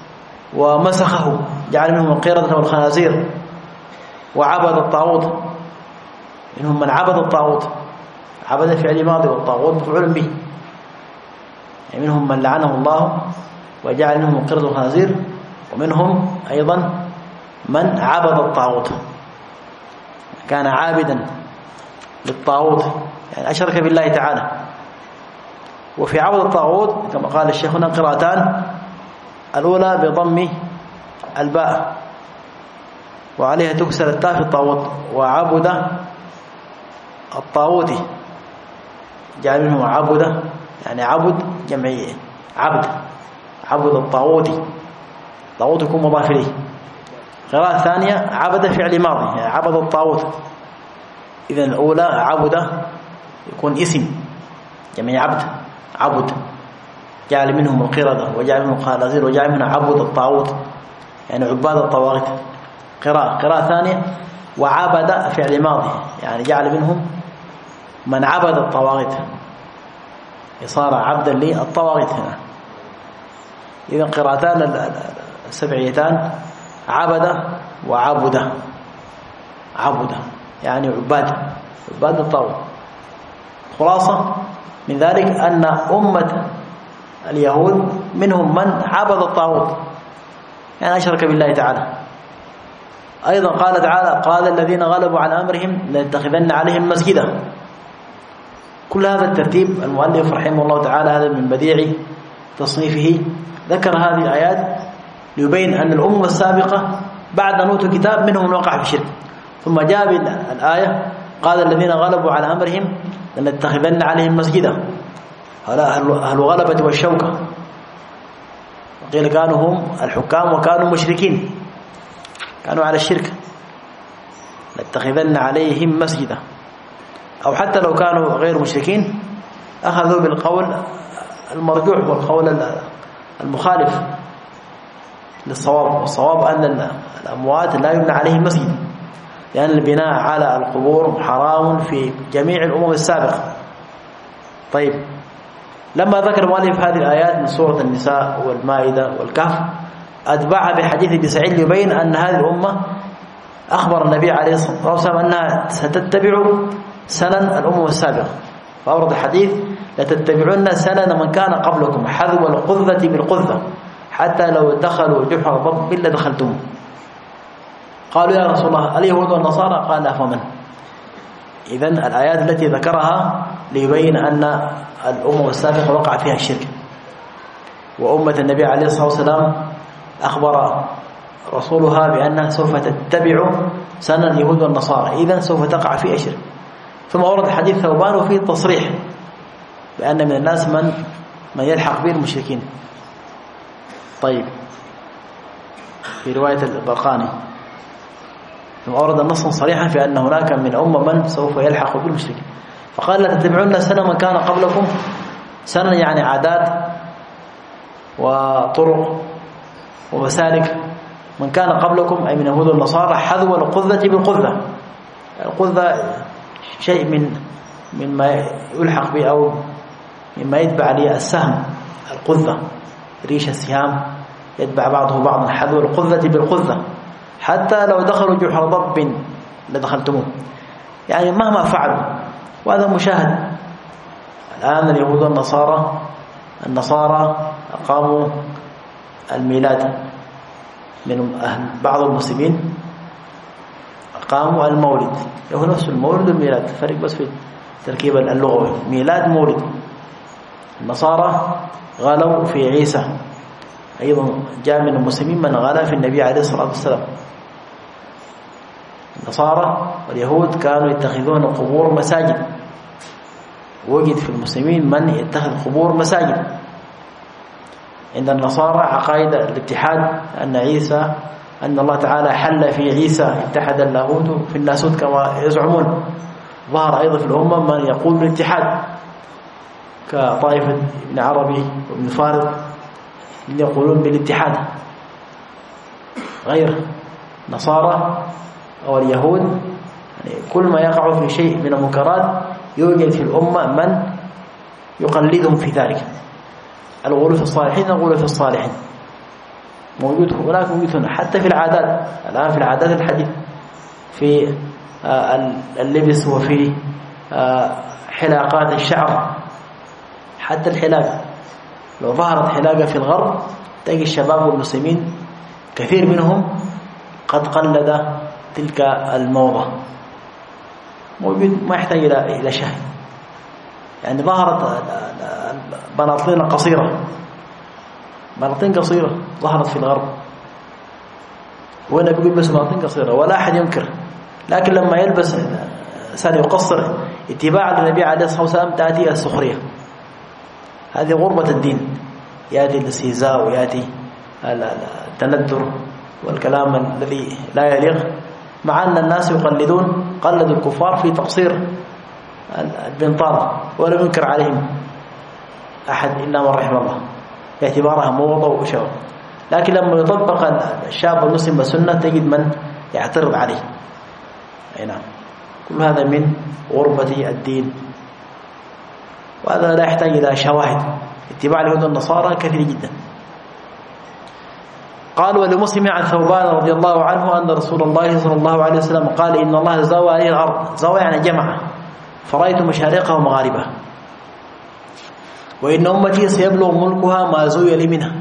ومسخه، جعل منهم القردة والخنازير وعبد الطاغوت. منهم من عبد الطاغوت، عبد فعل ماضي والطاغوت مفعول به، يعني منهم من لعنه الله وجعل منهم القردة والخنازير، ومنهم أيضا من عبد الطاغوت، كان عابدا للطاغوت، يعني أشرك بالله تعالى. وفي عبد الطاغوت كما قال الشيخ هنا قراءتان: الأولى بضم الباء وعليها تكسر التاء في الطاغوت، وعبد الطاغوت جعل منه عبد، يعني عبد جمعية عبد، عبد الطاغوت، طاغوت يكون مضاف إليه. قراءة ثانية: عبد فعل ماضي، يعني عبد الطاغوت. إذن الأولى عبد يكون اسم جميع عبد، عبد جعل منهم القردة وجعل منهم الخنازير وجعل منهم عبد الطاغوت، يعني عباد الطواغيت. قراءة قراءة ثانية: وعبد فعل ماضي، يعني جعل منهم من عبد الطواغيت، صار عبدا للطواغيت هنا. إذن قراءتان السبعيتان: عبد وعبد، عبد يعني عباد، عباد الطاغوت. خلاصة من ذلك أن أمة اليهود منهم من عبد الطاغوت، يعني أشرك بالله تعالى. أيضا قال تعالى: قال الذين غلبوا عن أمرهم لنتخذن عليهم مسجدا. كل هذا الترتيب المؤلف رحمه الله تعالى هذا من بديع تصنيفه ذكر هذه الآيات ليبين أن الأمم السابقة بعد أن أوتوا الكتاب منهم من وقع في الشرك، ثم جاء الآية قال الذين غلبوا على أمرهم لنتخذن عليهم مسجدا، هؤلاء أهل الغلبة والشوكة، وقيل كانوا هم الحكام وكانوا مشركين، كانوا على الشرك، لنتخذن عليهم مسجدا، أو حتى لو كانوا غير مشركين أخذوا بالقول المرجوح والقول المخالف للصواب، والصواب أن الأموات لا يبنى عليهم مسجد، لأن البناء على القبور حرام في جميع الأمم السابقة. طيب، لما ذكر المؤلف هذه الآيات من سورة النساء والمائدة والكهف أتبعها بحديث ابن سعيد يبين أن هذه الأمة أخبر النبي عليه الصلاة والسلام أنها ستتبع سنن الأمم السابقة، فأورد الحديث لتتبعون سنن من كان قبلكم حذو القذة بالقذة حتى لو دخلوا جحر ضب لدخلتموه. قالوا يا رسول الله اليهود والنصارى؟ قال فمن؟ إذن الآيات التي ذكرها ليبين أن الأمم السابقة وقع فيها الشرك، وأمة النبي عليه الصلاة والسلام أخبر رسولها بأنها سوف تتبع سنن اليهود والنصارى، إذن سوف تقع فيها الشرك. ثم أورد حديث ثوبان وفيه التصريح بأن من الناس من من يلحق به المشركين. طيب، في رواية البرقاني ثم أورد نصا صريحا في أن هناك من أمة من سوف يلحق بالمشركين، فقال لا تتبعون سنن من كان قبلكم، سنن يعني عادات وطرق ومسالك من كان قبلكم أي من يهود والنصارى حذو القذة بالقذة. القذة شيء من مما يلحق به أو مما يتبع لي السهم، القذة ريش السهام يتبع بعضه بعضا، حذو القذة بالقذة حتى لو دخلوا جحر ضب لدخلتموه، يعني مهما فعلوا. وهذا مشاهد الآن. اليهود والنصارى النصارى أقاموا الميلاد، من أهل بعض المسلمين أقاموا المولد، هو نفس المولد والميلاد، فرق بس في التركيب اللغوي، ميلاد مولد. النصارى غلوا في عيسى، أيضا جاء من المسلمين من غلا في النبي عليه الصلاة والسلام. النصارى واليهود كانوا يتخذون قبور مساجد، وجد في المسلمين من يتخذ قبور مساجد. عند النصارى عقائد الاتحاد، أن عيسى أن الله تعالى حل في عيسى، اتحد اللاهوت في الناسوت كما يزعمون. ظهر أيضا في الأمة من يقول بالاتحاد كطائفة ابن عربي وابن فارض يقولون بالاتحاد. غير نصارى أو اليهود يعني كل ما يقع في شيء من المنكرات يوجد في الأمة من يقلدهم في ذلك. الغلو في الصالحين، الغلو في الصالحين موجود هناك، موجود هنا، حتى في العادات. الآن في العادات الحديث في اللبس وفي حلاقات الشعر، حتى الحلاقة لو ظهرت حلاقة في الغرب تجد الشباب والمسلمين كثير منهم قد قلد تلك الموضة، موجود، ما يحتاج إلى إلى شاهد. يعني ظهرت بناطيل قصيرة، بناطيل قصيرة ظهرت في الغرب، وهنا بيقول بس بناطيل قصيرة ولا أحد ينكر، لكن لما يلبس سال يقصر اتباعا للنبي عليه الصلاة والسلام تأتي السخرية. هذه غربة الدين، يأتي الاستهزاء ويأتي التندر والكلام الذي لا يليق، مع أن الناس يقلدون، قلدوا الكفار في تقصير البنطال ولم ينكر عليهم أحد إلا من رحم الله باعتبارها موضة وشوى. لكن لما يطبق الشاب المسلم بالسنة تجد من يعترض عليه. أي نعم، كل هذا من غربة الدين، وهذا لا يحتاج إلى شواهد. اتباع اليهود والنصارى كثير جدا. قال ولمسلم عن ثوبان رضي الله عنه أن رسول الله صلى الله عليه وسلم قال إن الله زوى عليه الأرض، زوى يعني جمع، فرأيت مشارقها ومغاربها، وإن أمتي سيبلغ ملكها ما زوي لي منها.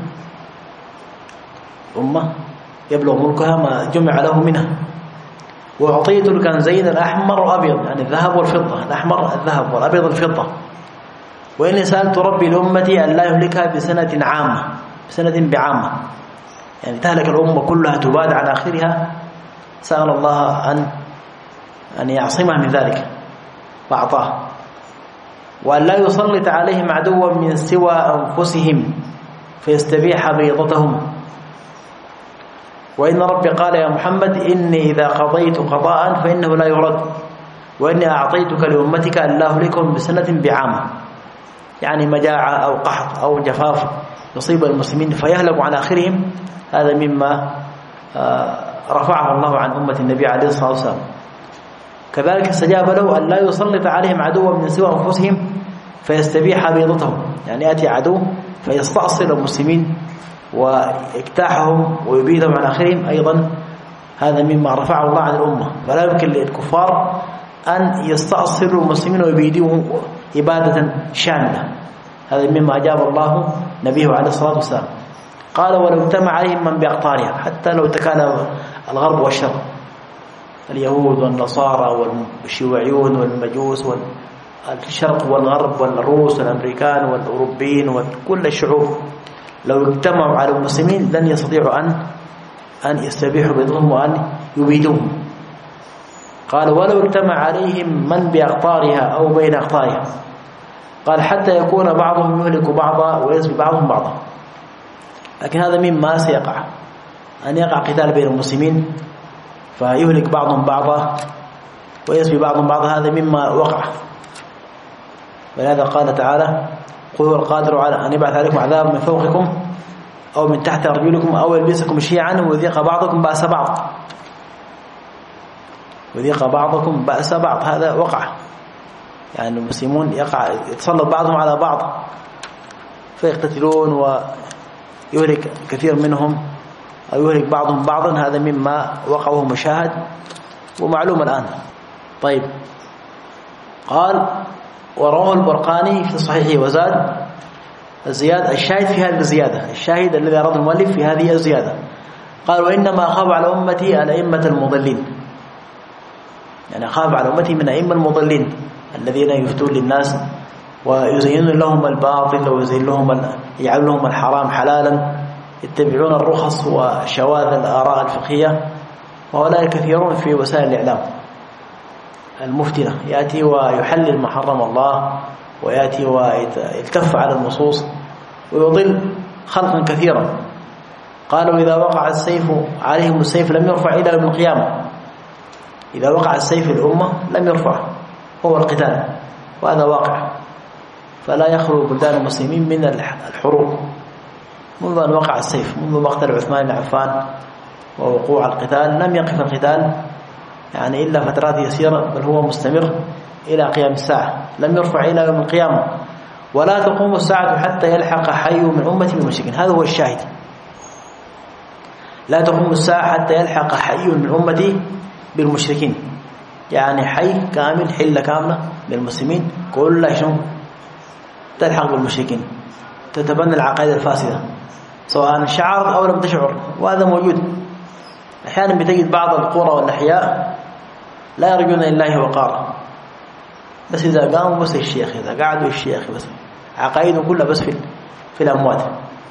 أمة يبلغ ملكها ما جمع له منها. وأعطيت الكنزين الأحمر والأبيض، يعني الذهب والفضة، الأحمر الذهب والأبيض الفضة، وإني سألت ربي لأمتي أن لا يهلكها بسنة عامة بسنة بعامة يعني تهلك الأمة كلها تباد عن آخرها. سأل الله أن أن يعصمها من ذلك فأعطاه. وأن لا يسلط عليهم عدوا من سوى أنفسهم فيستبيح بيضتهم. وإن ربي قال يا محمد إني إذا قضيت قضاء فإنه لا يرد وإني أعطيتك لأمتك أن لا أهلكهم بسنة بعامة يعني مجاعة أو قحط أو جفاف يصيب المسلمين فيهلك عن آخرهم. هذا مما رفعه الله عن أمة النبي عليه الصلاة والسلام. كذلك استجاب له أن لا يسلط عليهم عدوا من سوى أنفسهم فيستبيح بيضتهم يعني يأتي عدو فيستأصل المسلمين ويجتاحهم ويبيدهم عن آخرهم. أيضا هذا مما رفعه الله عن الأمة. فلا يمكن للكفار أن يستأصلوا المسلمين ويبيدوهم إبادة شاملة. هذا مما أجاب الله نبيه عليه الصلاة والسلام. قال ولو اجتمع عليهم من بأقطارها حتى لو تكالب الغرب والشرق اليهود والنصارى والشيوعيون والمجوس والشرق والغرب والروس والأمريكان والأوروبيين وكل الشعوب لو اجتمعوا على المسلمين لن يستطيعوا أن أن يستبيحوا بيضهم وأن يبيدوهم. قال ولو اجتمع عليهم من بأقطارها أو بين أقطارها. قال حتى يكون بعضهم يهلك بعضا ويسبي بعضهم بعضا. لكن هذا مما سيقع أن يقع قتال بين المسلمين فيهلك بعضهم بعضا ويسبي بعضهم بعضا. هذا مما وقع. ولهذا قال تعالى قل هو القادر على أن يبعث عليكم عذاب من فوقكم أو من تحت أرجلكم أو يلبسكم شيعا ويذيق بعضكم بأس بعض ويذيق بعضكم بأس بعض. هذا وقع يعني المسلمون يقع يتسلط بعضهم على بعض فيقتتلون ويهلك كثير منهم أو يهلك بعضهم بعضا. هذا مما وقعه مشاهد ومعلوم الآن. طيب قال ورواه البرقاني في صحيحه وزاد الزيادة الشاهد في هذه الزيادة الشاهد الذي أراد المؤلف في هذه الزيادة. قال وإنما أخاف على أمتي الأئمة المضلين يعني أخاف على أمتي من أئمة المضلين الذين يفتون للناس ويزينون لهم الباطل ويزين لهم يجعل لهم الحرام حلالا يتبعون الرخص وشواذ الآراء الفقهية. وهؤلاء كثيرون في وسائل الإعلام المفتنة يأتي ويحلل ما حرم الله ويأتي ويلتف على النصوص ويضل خلقا كثيرا. قالوا إذا وقع السيف عليهم السيف لم يرفع إلى يوم القيامة. إذا وقع السيف الأمة لم يرفع هو القتال وهذا واقع. فلا يخلو بلدان المسلمين من الحروب منذ أن وقع السيف منذ مقتل عثمان بن عفان ووقوع القتال لم يقف القتال يعني إلا فترات يسيرة بل هو مستمر إلى قيام الساعة لم يرفع إلى يوم القيامة. ولا تقوم الساعة حتى يلحق حي من أمتي بالمشركين. هذا هو الشاهد. لا تقوم الساعة حتى يلحق حي من أمتي بالمشركين يعني حي كامل حلة كاملة للمسلمين كلها شنو تلحق بالمشركين تتبنى العقائد الفاسدة سواء شعرت أو لم تشعر. وهذا موجود. أحيانا بتجد بعض القرى والأحياء لا يرجون لله وقارا بس إذا قاموا بس الشيخ إذا قعدوا الشيخ بس عقائدهم كلها بس في في الأموات.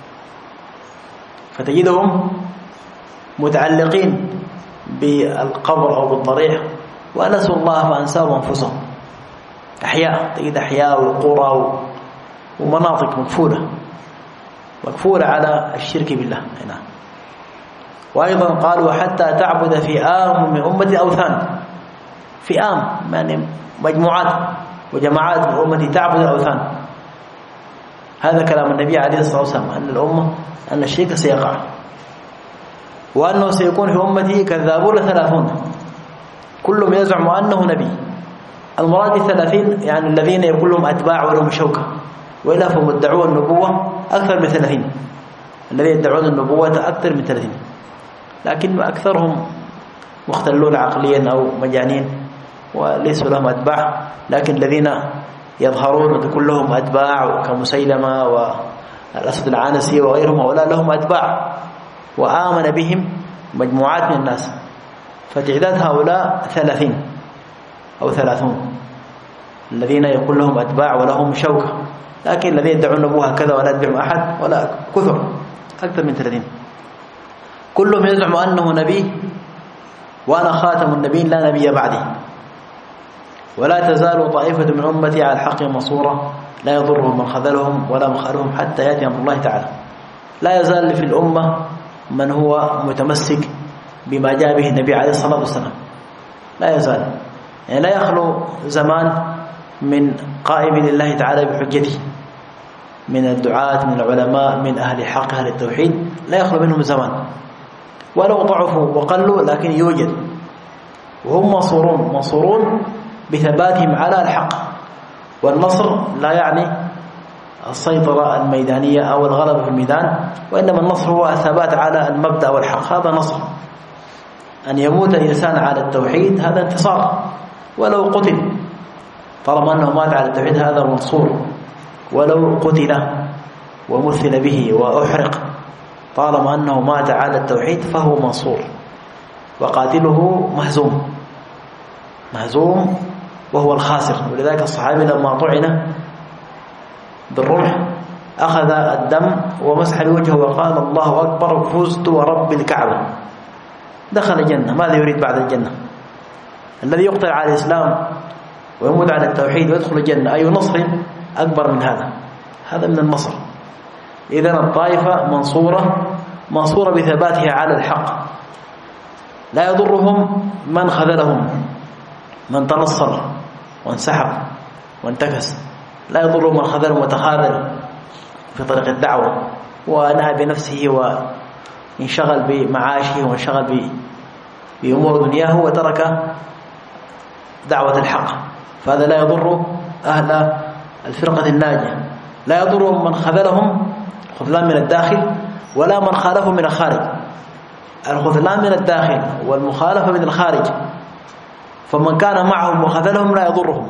فتجدهم متعلقين بالقبر أو بالضريح ونسوا الله فأنساهم أنفسهم. أحياء تجد أحياء وقرى ومناطق مكفولة مكفولة على الشرك بالله هنا. وأيضا قالوا حتى تعبد فئام من أمتي أوثان. فئام يعني مجموعات وجماعات من أمتي تعبد الأوثان. هذا كلام النبي عليه الصلاة والسلام أن الأمة أن الشرك سيقع وأنه سيكون في أمتي كذابون ثلاثون كلهم يزعم أنه نبي. المراد الثلاثين يعني الذين يكون لهم أتباع ولهم شوكة وإلا فهم ادعوا النبوة أكثر من ثلاثين. الذين يدعون النبوة أكثر من ثلاثين لكن أكثرهم مختلون عقليا أو مجانين وليسوا لهم أتباع. لكن الذين يظهرون وتكون لهم أتباع كمسيلمة والأسد العنسي وغيرهم هؤلاء لهم أتباع وآمن بهم مجموعات من الناس. فتعداد هؤلاء ثلاثين أو ثلاثون الذين يكون لهم أتباع ولهم شوكة لكن الذين يدعون أبوها كذا ولا يتبعهم أحد ولا كثر أكثر من ثلاثين كلهم يزعم أنه نبي وأنا خاتم النبيين لا نبي بعدي ولا تزال طائفة من أمتي على الحق منصورة لا يضرهم من خذلهم ولا من خالفهم حتى يأتي أمر الله تعالى. لا يزال في الأمة من هو متمسك بما جاء به النبي عليه الصلاة والسلام، لا يزال، يعني لا يخلو زمان من قائم لله تعالى بحجته من الدعاة من العلماء من أهل الحق أهل التوحيد، لا يخلو منهم زمان ولو ضعفوا وقلوا لكن يوجد، وهم منصورون منصورون بثباتهم على الحق. والنصر لا يعني السيطرة الميدانية أو الغلبة في الميدان، وإنما النصر هو الثبات على المبدأ والحق، هذا نصر. أن يموت الإنسان على التوحيد هذا انتصار، ولو قتل طالما أنه مات على التوحيد هذا منصور، ولو قتل ومثل به وأحرق طالما أنه مات على التوحيد فهو منصور، وقاتله مهزوم مهزوم وهو الخاسر. ولذلك الصحابي لما طعن بالرمح أخذ الدم ومسح بوجهه وقال الله أكبر فزت ورب الكعبة، دخل الجنة. ماذا يريد بعد الجنة؟ الذي يقتل على الإسلام ويموت على التوحيد ويدخل الجنة أي نصر أكبر من هذا؟ هذا من النصر. إذن الطائفة منصورة منصورة بثباتها على الحق، لا يضرهم من خذلهم من تنصر وانسحب وانتكس، لا يضرهم من خذلهم وتخاذل في طريق الدعوة ونهى بنفسه وانشغل بمعاشه وانشغل بأمور دنياه وترك دعوة الحق، فهذا لا يضر أهل الفرقة الناجية. لا يضرهم من خذلهم خذلان من الداخل ولا من خالفهم من الخارج. الخذلان من الداخل والمخالفة من الخارج، فمن كان معهم وخذلهم لا يضرهم،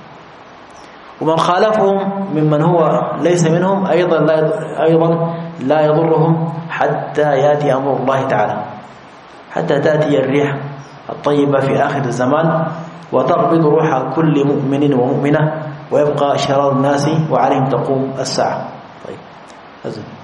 ومن خالفهم ممن هو ليس منهم أيضا لا أيضا لا يضرهم حتى يأتي أمر الله تعالى، حتى تأتي الريح الطيبة في آخر الزمان وتقبض روح كل مؤمن ومؤمنة ويبقى شرار الناس وعليهم تقوم الساعة. طيب.